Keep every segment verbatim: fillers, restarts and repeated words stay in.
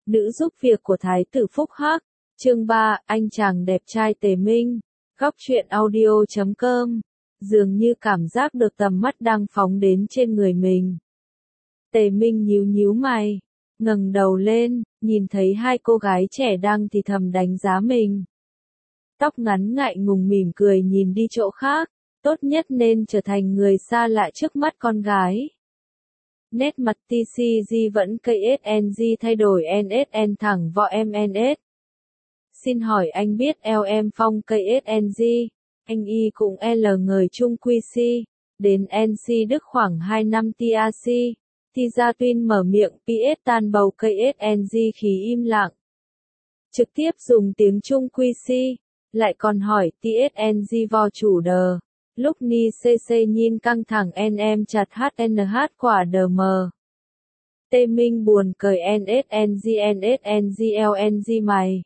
nữ giúp việc của Thái tử Phúc Hắc, chương ba, anh chàng đẹp trai Tề Minh, góc truyện audio chấm com, dường như cảm giác được tầm mắt đang phóng đến trên người mình. Tề Minh nhíu nhíu mày, ngẩng đầu lên, nhìn thấy hai cô gái trẻ đang thì thầm đánh giá mình. Tóc ngắn ngại ngùng mỉm cười nhìn đi chỗ khác, tốt nhất nên trở thành người xa lạ trước mắt con gái. Nét mặt tê xê giê vẫn ca ét en giê thay đổi en ét en thẳng vào em en ét. Xin hỏi anh biết L em Phong ca ét en giê, anh Y cũng L người Trung quy xê, đến en xê Đức khoảng hai năm tê a xê, thì Gia Tuyên mở miệng pê ét tan bầu ca ét en giê khí im lặng. Trực tiếp dùng tiếng Trung quy xê, lại còn hỏi tê ét en giê vào chủ đờ. Lúc ni xê xê nhìn căng thẳng en em chặt hát en hát quả đờ mờ. Tề Minh buồn cười en ét en giê en ét en giê lờ en giê mày.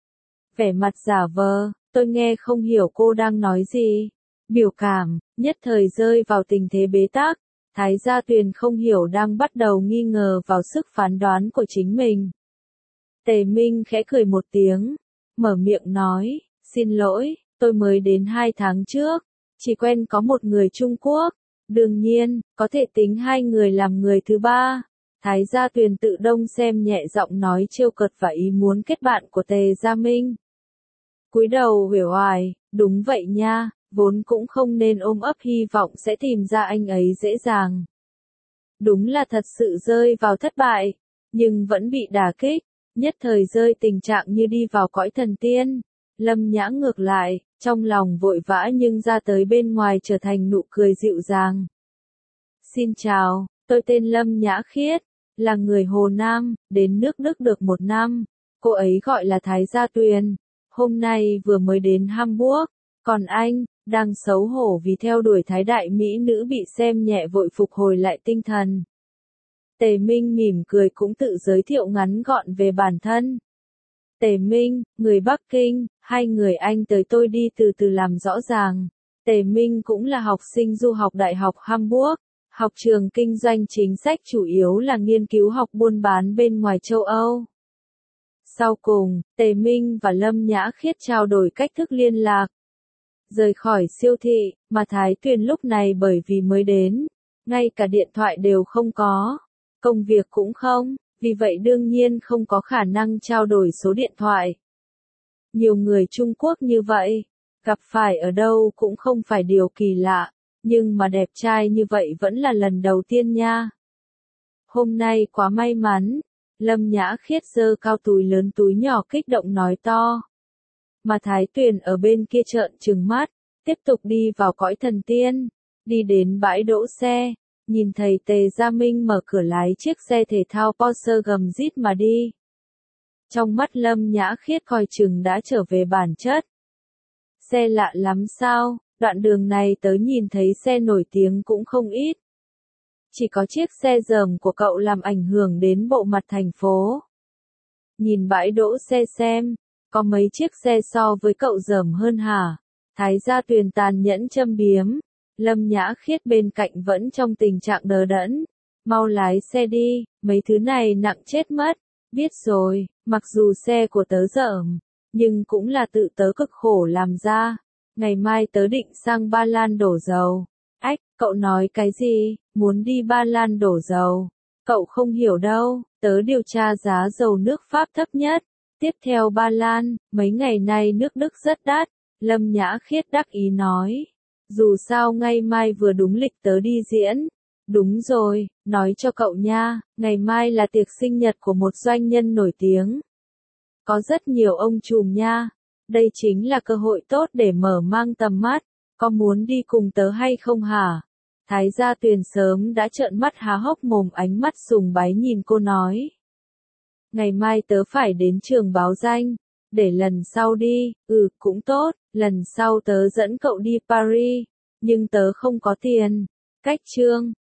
Vẻ mặt giả vờ, tôi nghe không hiểu cô đang nói gì. Biểu cảm, nhất thời rơi vào tình thế bế tắc. Thái Gia Tuyền không hiểu đang bắt đầu nghi ngờ vào sức phán đoán của chính mình. Tề Minh khẽ cười một tiếng, mở miệng nói, xin lỗi, tôi mới đến hai tháng trước. Chỉ quen có một người Trung Quốc, đương nhiên, có thể tính hai người làm người thứ ba. Thái Gia Tuyền tự đông xem nhẹ giọng nói trêu cợt và ý muốn kết bạn của Tề Gia Minh. Cúi đầu uể oải, đúng vậy nha, vốn cũng không nên ôm ấp hy vọng sẽ tìm ra anh ấy dễ dàng. Đúng là thật sự rơi vào thất bại, nhưng vẫn bị đả kích, nhất thời rơi tình trạng như đi vào cõi thần tiên. Lâm Nhã ngược lại, trong lòng vội vã nhưng ra tới bên ngoài trở thành nụ cười dịu dàng. Xin chào, tôi tên Lâm Nhã Khiết, là người Hồ Nam, đến nước Đức được một năm. Cô ấy gọi là Thái Gia Tuyền, hôm nay vừa mới đến Hamburg, còn anh, đang xấu hổ vì theo đuổi thái đại mỹ nữ bị xem nhẹ vội phục hồi lại tinh thần. Tề Minh mỉm cười cũng tự giới thiệu ngắn gọn về bản thân. Tề Minh, người Bắc Kinh, hai người anh tới tôi đi từ từ làm rõ ràng. Tề Minh cũng là học sinh du học Đại học Hamburg, học trường kinh doanh chính sách chủ yếu là nghiên cứu học buôn bán bên ngoài châu Âu. Sau cùng, Tề Minh và Lâm Nhã Khiết trao đổi cách thức liên lạc. Rời khỏi siêu thị, mà Thái Tuyền lúc này bởi vì mới đến, ngay cả điện thoại đều không có, công việc cũng không. Vì vậy đương nhiên không có khả năng trao đổi số điện thoại. Nhiều người Trung Quốc như vậy, gặp phải ở đâu cũng không phải điều kỳ lạ, nhưng mà đẹp trai như vậy vẫn là lần đầu tiên nha. Hôm nay quá may mắn, Lâm Nhã Khiết giơ cao túi lớn túi nhỏ kích động nói to. Mà Thái Tuyền ở bên kia trợn trừng mắt, tiếp tục đi vào cõi thần tiên, đi đến bãi đỗ xe. Nhìn thấy Tề Gia Minh mở cửa lái chiếc xe thể thao Porsche gầm rít mà đi. Trong mắt Lâm Nhã Khiết coi chừng đã trở về bản chất. Xe lạ lắm sao, đoạn đường này tới nhìn thấy xe nổi tiếng cũng không ít. Chỉ có chiếc xe dởm của cậu làm ảnh hưởng đến bộ mặt thành phố. Nhìn bãi đỗ xe xem, có mấy chiếc xe so với cậu dởm hơn hả? Thái Gia Tuyền tàn nhẫn châm biếm. Lâm Nhã Khiết bên cạnh vẫn trong tình trạng đờ đẫn. Mau lái xe đi, mấy thứ này nặng chết mất. Biết rồi, mặc dù xe của tớ dởm, nhưng cũng là tự tớ cực khổ làm ra. Ngày mai tớ định sang Ba Lan đổ dầu. Ách, cậu nói cái gì, muốn đi Ba Lan đổ dầu? Cậu không hiểu đâu, tớ điều tra giá dầu nước Pháp thấp nhất. Tiếp theo Ba Lan, mấy ngày nay nước Đức rất đắt. Lâm Nhã Khiết đắc ý nói. Dù sao ngày mai vừa đúng lịch tớ đi diễn. Đúng rồi, nói cho cậu nha, ngày mai là tiệc sinh nhật của một doanh nhân nổi tiếng. Có rất nhiều ông trùm nha. Đây chính là cơ hội tốt để mở mang tầm mắt. Có muốn đi cùng tớ hay không hả? Thái Gia Tuyền sớm đã trợn mắt há hốc mồm ánh mắt sùng bái nhìn cô nói. Ngày mai tớ phải đến trường báo danh. Để lần sau đi, ừ, cũng tốt, lần sau tớ dẫn cậu đi Paris, nhưng tớ không có tiền. Cách chương,